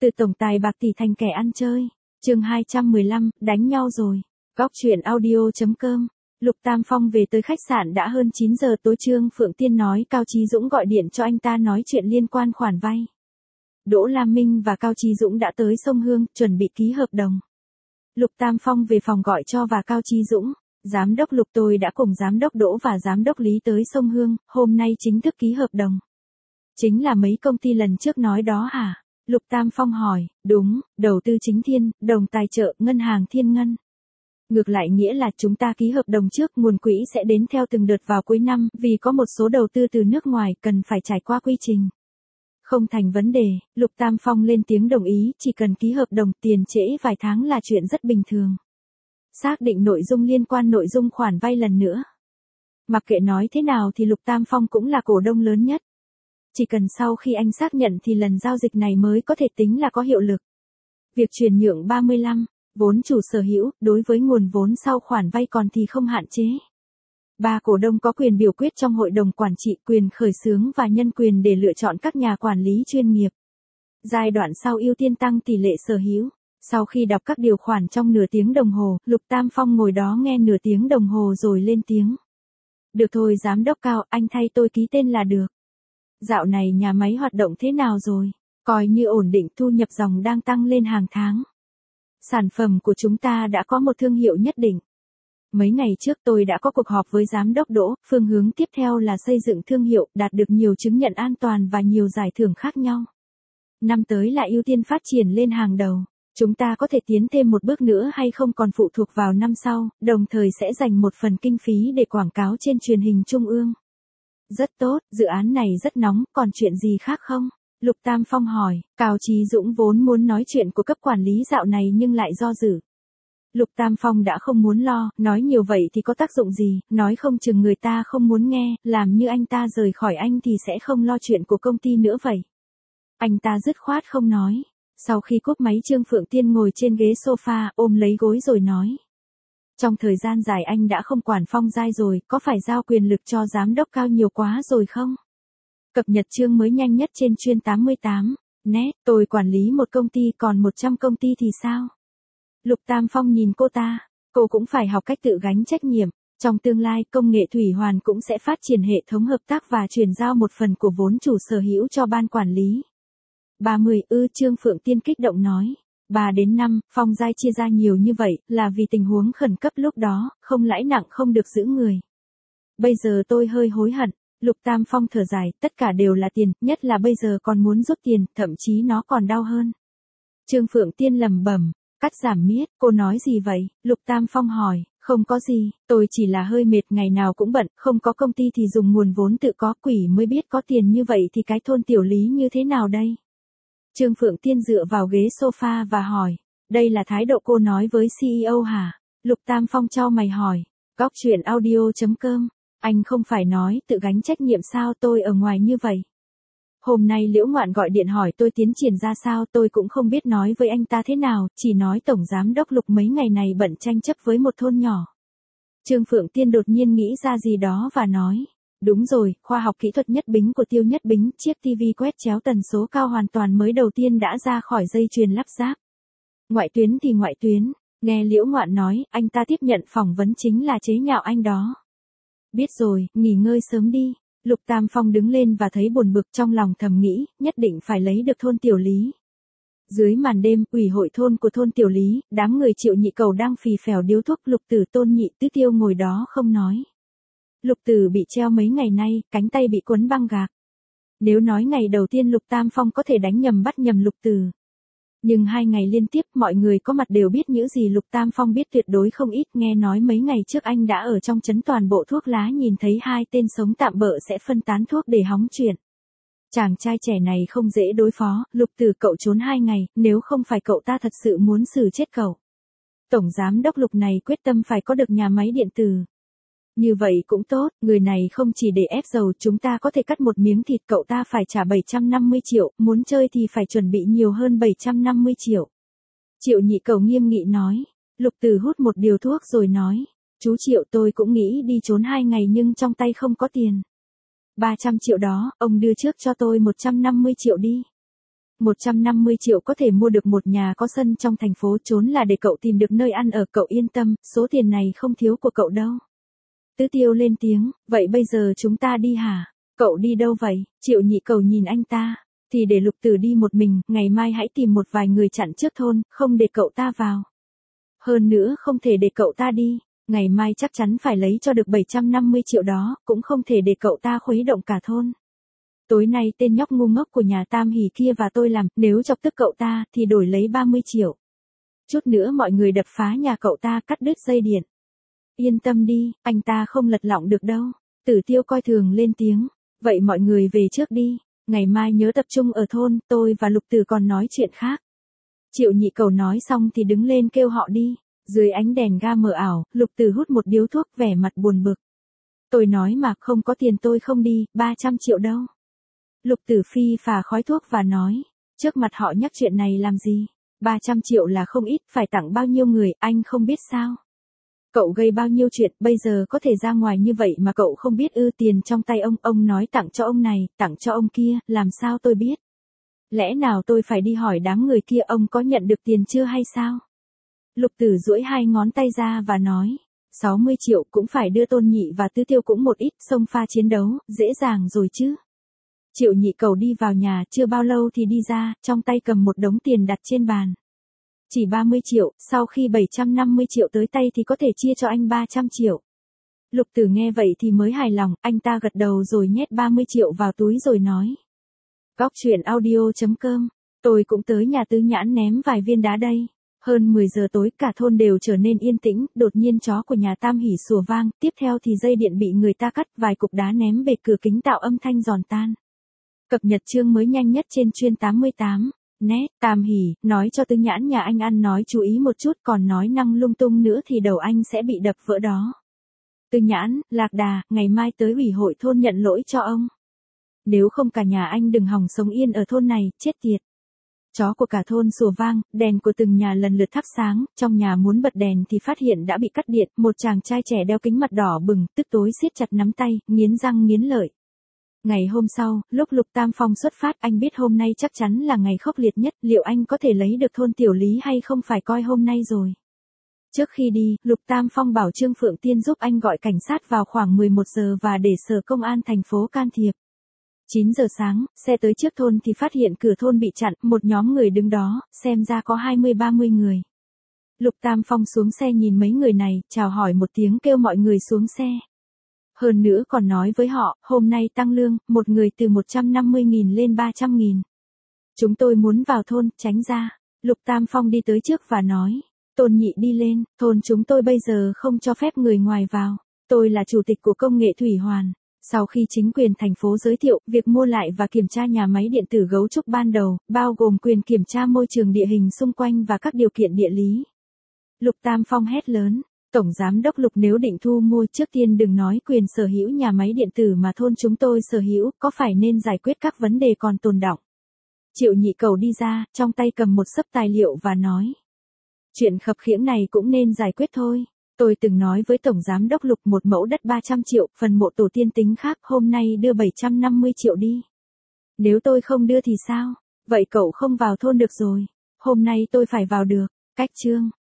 Từ tổng tài bạc tỷ thành kẻ ăn chơi. Chương 215, đánh nhau rồi. Góc truyện audio.com. Lục Tam Phong về tới khách sạn đã hơn 9 giờ tối. Trương Phượng Tiên nói Cao Chí Dũng gọi điện cho anh ta nói chuyện liên quan khoản vay. Đỗ Lam Minh và Cao Chí Dũng đã tới sông Hương, chuẩn bị ký hợp đồng. Lục Tam Phong về phòng gọi cho và Cao Chí Dũng. Giám đốc Lục, tôi đã cùng giám đốc Đỗ và giám đốc Lý tới sông Hương, hôm nay chính thức ký hợp đồng. Chính là mấy công ty lần trước nói đó hả? Lục Tam Phong hỏi. Đúng, đầu tư chính Thiên, đồng tài trợ, ngân hàng Thiên Ngân. Ngược lại nghĩa là chúng ta ký hợp đồng trước, nguồn quỹ sẽ đến theo từng đợt vào cuối năm, vì có một số đầu tư từ nước ngoài cần phải trải qua quy trình. Không thành vấn đề, Lục Tam Phong lên tiếng đồng ý, chỉ cần ký hợp đồng, tiền trễ vài tháng là chuyện rất bình thường. Xác định nội dung liên quan nội dung khoản vay lần nữa. Mặc kệ nói thế nào thì Lục Tam Phong cũng là cổ đông lớn nhất. Chỉ cần sau khi anh xác nhận thì lần giao dịch này mới có thể tính là có hiệu lực. Việc chuyển nhượng 35, vốn chủ sở hữu, đối với nguồn vốn sau khoản vay còn thì không hạn chế. 3 cổ đông có quyền biểu quyết trong hội đồng quản trị, quyền khởi xướng và nhân quyền để lựa chọn các nhà quản lý chuyên nghiệp. Giai đoạn sau ưu tiên tăng tỷ lệ sở hữu. Sau khi đọc các điều khoản trong nửa tiếng đồng hồ, Lục Tam Phong ngồi đó nghe nửa tiếng đồng hồ rồi lên tiếng. Được thôi giám đốc Cao, anh thay tôi ký tên là được. Dạo này nhà máy hoạt động thế nào rồi? Coi như ổn định, thu nhập dòng đang tăng lên hàng tháng. Sản phẩm của chúng ta đã có một thương hiệu nhất định. Mấy ngày trước tôi đã có cuộc họp với giám đốc Đỗ, phương hướng tiếp theo là xây dựng thương hiệu, đạt được nhiều chứng nhận an toàn và nhiều giải thưởng khác nhau. Năm tới là ưu tiên phát triển lên hàng đầu. Chúng ta có thể tiến thêm một bước nữa hay không còn phụ thuộc vào năm sau, đồng thời sẽ dành một phần kinh phí để quảng cáo trên truyền hình trung ương. Rất tốt, dự án này rất nóng, còn chuyện gì khác không? Lục Tam Phong hỏi. Cao Chí Dũng vốn muốn nói chuyện của cấp quản lý dạo này nhưng lại do dự. Lục Tam Phong đã không muốn lo, nói nhiều vậy thì có tác dụng gì, nói không chừng người ta không muốn nghe, làm như anh ta rời khỏi anh thì sẽ không lo chuyện của công ty nữa vậy. Anh ta dứt khoát không nói. Sau khi cúp máy Trương Phượng Tiên ngồi trên ghế sofa, ôm lấy gối rồi nói. Trong thời gian dài anh đã không quản Phong Giai rồi, có phải giao quyền lực cho giám đốc Cao nhiều quá rồi không? Cập nhật chương mới nhanh nhất trên chuyên 88. Net, tôi quản lý một công ty còn 100 công ty thì sao? Lục Tam Phong nhìn cô ta, cô cũng phải học cách tự gánh trách nhiệm. Trong tương lai, công nghệ thủy hoàn cũng sẽ phát triển hệ thống hợp tác và chuyển giao một phần của vốn chủ sở hữu cho ban quản lý. 30, Trương Phượng Tiên kích động nói. 3 đến 5, Phong Giai chia ra nhiều như vậy, là vì tình huống khẩn cấp lúc đó, không lãi nặng không được giữ người. Bây giờ tôi hơi hối hận. Lục Tam Phong thở dài, tất cả đều là tiền, nhất là bây giờ còn muốn rút tiền, thậm chí nó còn đau hơn. Trương Phượng Tiên lẩm bẩm, cắt giảm miết, cô nói gì vậy? Lục Tam Phong hỏi, không có gì, tôi chỉ là hơi mệt, ngày nào cũng bận, không có công ty thì dùng nguồn vốn tự có, quỷ mới biết có tiền như vậy thì cái thôn tiểu Lý như thế nào đây? Trương Phượng Tiên dựa vào ghế sofa và hỏi, đây là thái độ cô nói với CEO hả? Lục Tam Phong chau mày hỏi, góc truyện audio.com, anh không phải nói tự gánh trách nhiệm sao, tôi ở ngoài như vậy. Hôm nay Liễu Ngoạn gọi điện hỏi tôi tiến triển ra sao, tôi cũng không biết nói với anh ta thế nào, chỉ nói tổng giám đốc Lục mấy ngày này bận tranh chấp với một thôn nhỏ. Trương Phượng Tiên đột nhiên nghĩ ra gì đó và nói, đúng rồi, khoa học kỹ thuật Nhất Bính của Tiêu Nhất Bính, chiếc TV quét chéo tần số cao hoàn toàn mới đầu tiên đã ra khỏi dây chuyền lắp ráp. Ngoại tuyến thì ngoại tuyến, nghe Liễu Ngoạn nói, anh ta tiếp nhận phỏng vấn chính là chế nhạo anh đó. Biết rồi, nghỉ ngơi sớm đi. Lục Tam Phong đứng lên và thấy buồn bực, trong lòng thầm nghĩ, nhất định phải lấy được thôn tiểu Lý. Dưới màn đêm, ủy hội thôn của thôn tiểu Lý, đám người Triệu Nhị Cầu đang phì phèo điếu thuốc, Lục Tử Tôn Nhị Tứ Tiêu ngồi đó không nói. Lục Tử bị treo mấy ngày nay, cánh tay bị quấn băng gạc. Nếu nói ngày đầu tiên Lục Tam Phong có thể đánh nhầm bắt nhầm Lục Tử. Nhưng 2 ngày liên tiếp mọi người có mặt đều biết những gì Lục Tam Phong biết tuyệt đối không ít, nghe nói mấy ngày trước anh đã ở trong trấn toàn bộ thuốc lá nhìn thấy 2 tên sống tạm bợ sẽ phân tán thuốc để hóng chuyện. Chàng trai trẻ này không dễ đối phó, Lục Tử cậu trốn 2 ngày, nếu không phải cậu ta thật sự muốn xử chết cậu. Tổng giám đốc Lục này quyết tâm phải có được nhà máy điện tử. Như vậy cũng tốt, người này không chỉ để ép dầu, chúng ta có thể cắt một miếng thịt, cậu ta phải trả 750 triệu, muốn chơi thì phải chuẩn bị nhiều hơn 750 triệu. Triệu Nhị Cầu nghiêm nghị nói. Lục Tử hút một điếu thuốc rồi nói, chú Triệu, tôi cũng nghĩ đi trốn 2 ngày nhưng trong tay không có tiền. 300 triệu đó, ông đưa trước cho tôi 150 triệu đi. 150 triệu có thể mua được một nhà có sân trong thành phố, trốn là để cậu tìm được nơi ăn ở, cậu yên tâm, số tiền này không thiếu của cậu đâu. Tứ Tiêu lên tiếng, vậy bây giờ chúng ta đi hả? Cậu đi đâu vậy? Triệu Nhị Cầu nhìn anh ta, thì để Lục Tử đi một mình, ngày mai hãy tìm một vài người chặn trước thôn, không để cậu ta vào. Hơn nữa không thể để cậu ta đi, ngày mai chắc chắn phải lấy cho được 750 triệu đó, cũng không thể để cậu ta khuấy động cả thôn. Tối nay tên nhóc ngu ngốc của nhà Tam Hỷ kia và tôi làm, nếu chọc tức cậu ta thì đổi lấy 30 triệu. Chút nữa mọi người đập phá nhà cậu ta, cắt đứt dây điện. Yên tâm đi, anh ta không lật lọng được đâu. Tử Tiêu coi thường lên tiếng, vậy mọi người về trước đi, ngày mai nhớ tập trung ở thôn, tôi và Lục Tử còn nói chuyện khác. Triệu Nhị Cầu nói xong thì đứng lên kêu họ đi. Dưới ánh đèn ga mờ ảo, Lục Tử hút một điếu thuốc, vẻ mặt buồn bực. Tôi nói mà không có tiền tôi không đi, 300 triệu đâu. Lục Tử phi phà khói thuốc và nói, trước mặt họ nhắc chuyện này làm gì? 300 triệu là không ít, phải tặng bao nhiêu người, anh không biết sao? Cậu gây bao nhiêu chuyện, bây giờ có thể ra ngoài như vậy mà cậu không biết ư? Tiền trong tay ông nói tặng cho ông này, tặng cho ông kia, làm sao tôi biết? Lẽ nào tôi phải đi hỏi đám người kia ông có nhận được tiền chưa hay sao? Lục Tử duỗi hai ngón tay ra và nói, 60 triệu cũng phải đưa Tôn Nhị và Tứ Tiêu cũng một ít, xông pha chiến đấu, dễ dàng rồi chứ. Triệu Nhị Cầu đi vào nhà, chưa bao lâu thì đi ra, trong tay cầm một đống tiền đặt trên bàn. Chỉ 30 triệu, sau khi 750 triệu tới tay thì có thể chia cho anh 300 triệu. Lục Tử nghe vậy thì mới hài lòng, anh ta gật đầu rồi nhét 30 triệu vào túi rồi nói. Góc truyện audio.com, tôi cũng tới nhà Tứ Nhãn ném vài viên đá đây. Hơn 10 giờ tối cả thôn đều trở nên yên tĩnh, đột nhiên chó của nhà Tam Hỷ sủa vang, tiếp theo thì dây điện bị người ta cắt, vài cục đá ném về cửa kính tạo âm thanh giòn tan. Cập nhật chương mới nhanh nhất trên chuyên 88. Net, Tam Hỷ, nói cho Tứ Nhãn nhà anh ăn nói chú ý một chút, còn nói năng lung tung nữa thì đầu anh sẽ bị đập vỡ đó. Tứ Nhãn, Lạc Đà, ngày mai tới ủy hội thôn nhận lỗi cho ông. Nếu không cả nhà anh đừng hòng sống yên ở thôn này, chết tiệt. Chó của cả thôn sủa vang, đèn của từng nhà lần lượt thắp sáng, trong nhà muốn bật đèn thì phát hiện đã bị cắt điện, một chàng trai trẻ đeo kính mặt đỏ bừng, tức tối siết chặt nắm tay, nghiến răng nghiến lợi. Ngày hôm sau, lúc Lục Tam Phong xuất phát, anh biết hôm nay chắc chắn là ngày khốc liệt nhất, liệu anh có thể lấy được thôn Tiểu Lý hay không phải coi hôm nay rồi. Trước khi đi, Lục Tam Phong bảo Trương Phượng Tiên giúp anh gọi cảnh sát vào khoảng 11 giờ và để sở công an thành phố can thiệp. 9 giờ sáng, xe tới trước thôn thì phát hiện cửa thôn bị chặn, một nhóm người đứng đó, xem ra có 20-30 người. Lục Tam Phong xuống xe nhìn mấy người này, chào hỏi một tiếng kêu mọi người xuống xe. Hơn nữa còn nói với họ, hôm nay tăng lương, một người từ 150.000 lên 300.000. Chúng tôi muốn vào thôn, tránh ra. Lục Tam Phong đi tới trước và nói, Tôn Nhị đi lên, thôn chúng tôi bây giờ không cho phép người ngoài vào. Tôi là chủ tịch của công nghệ thủy hoàn. Sau khi chính quyền thành phố giới thiệu, việc mua lại và kiểm tra nhà máy điện tử Gấu Trúc ban đầu, bao gồm quyền kiểm tra môi trường địa hình xung quanh và các điều kiện địa lý. Lục Tam Phong hét lớn, Tổng Giám đốc Lục, nếu định thu mua trước tiên đừng nói quyền sở hữu nhà máy điện tử mà thôn chúng tôi sở hữu, có phải nên giải quyết các vấn đề còn tồn đọng. Triệu Nhị Cầu đi ra, trong tay cầm một xấp tài liệu và nói. Chuyện khập khiễng này cũng nên giải quyết thôi. Tôi từng nói với Tổng Giám đốc Lục một mẫu đất 300 triệu, phần mộ tổ tiên tính khác, hôm nay đưa 750 triệu đi. Nếu tôi không đưa thì sao? Vậy cậu không vào thôn được rồi. Hôm nay tôi phải vào được. Cách chương.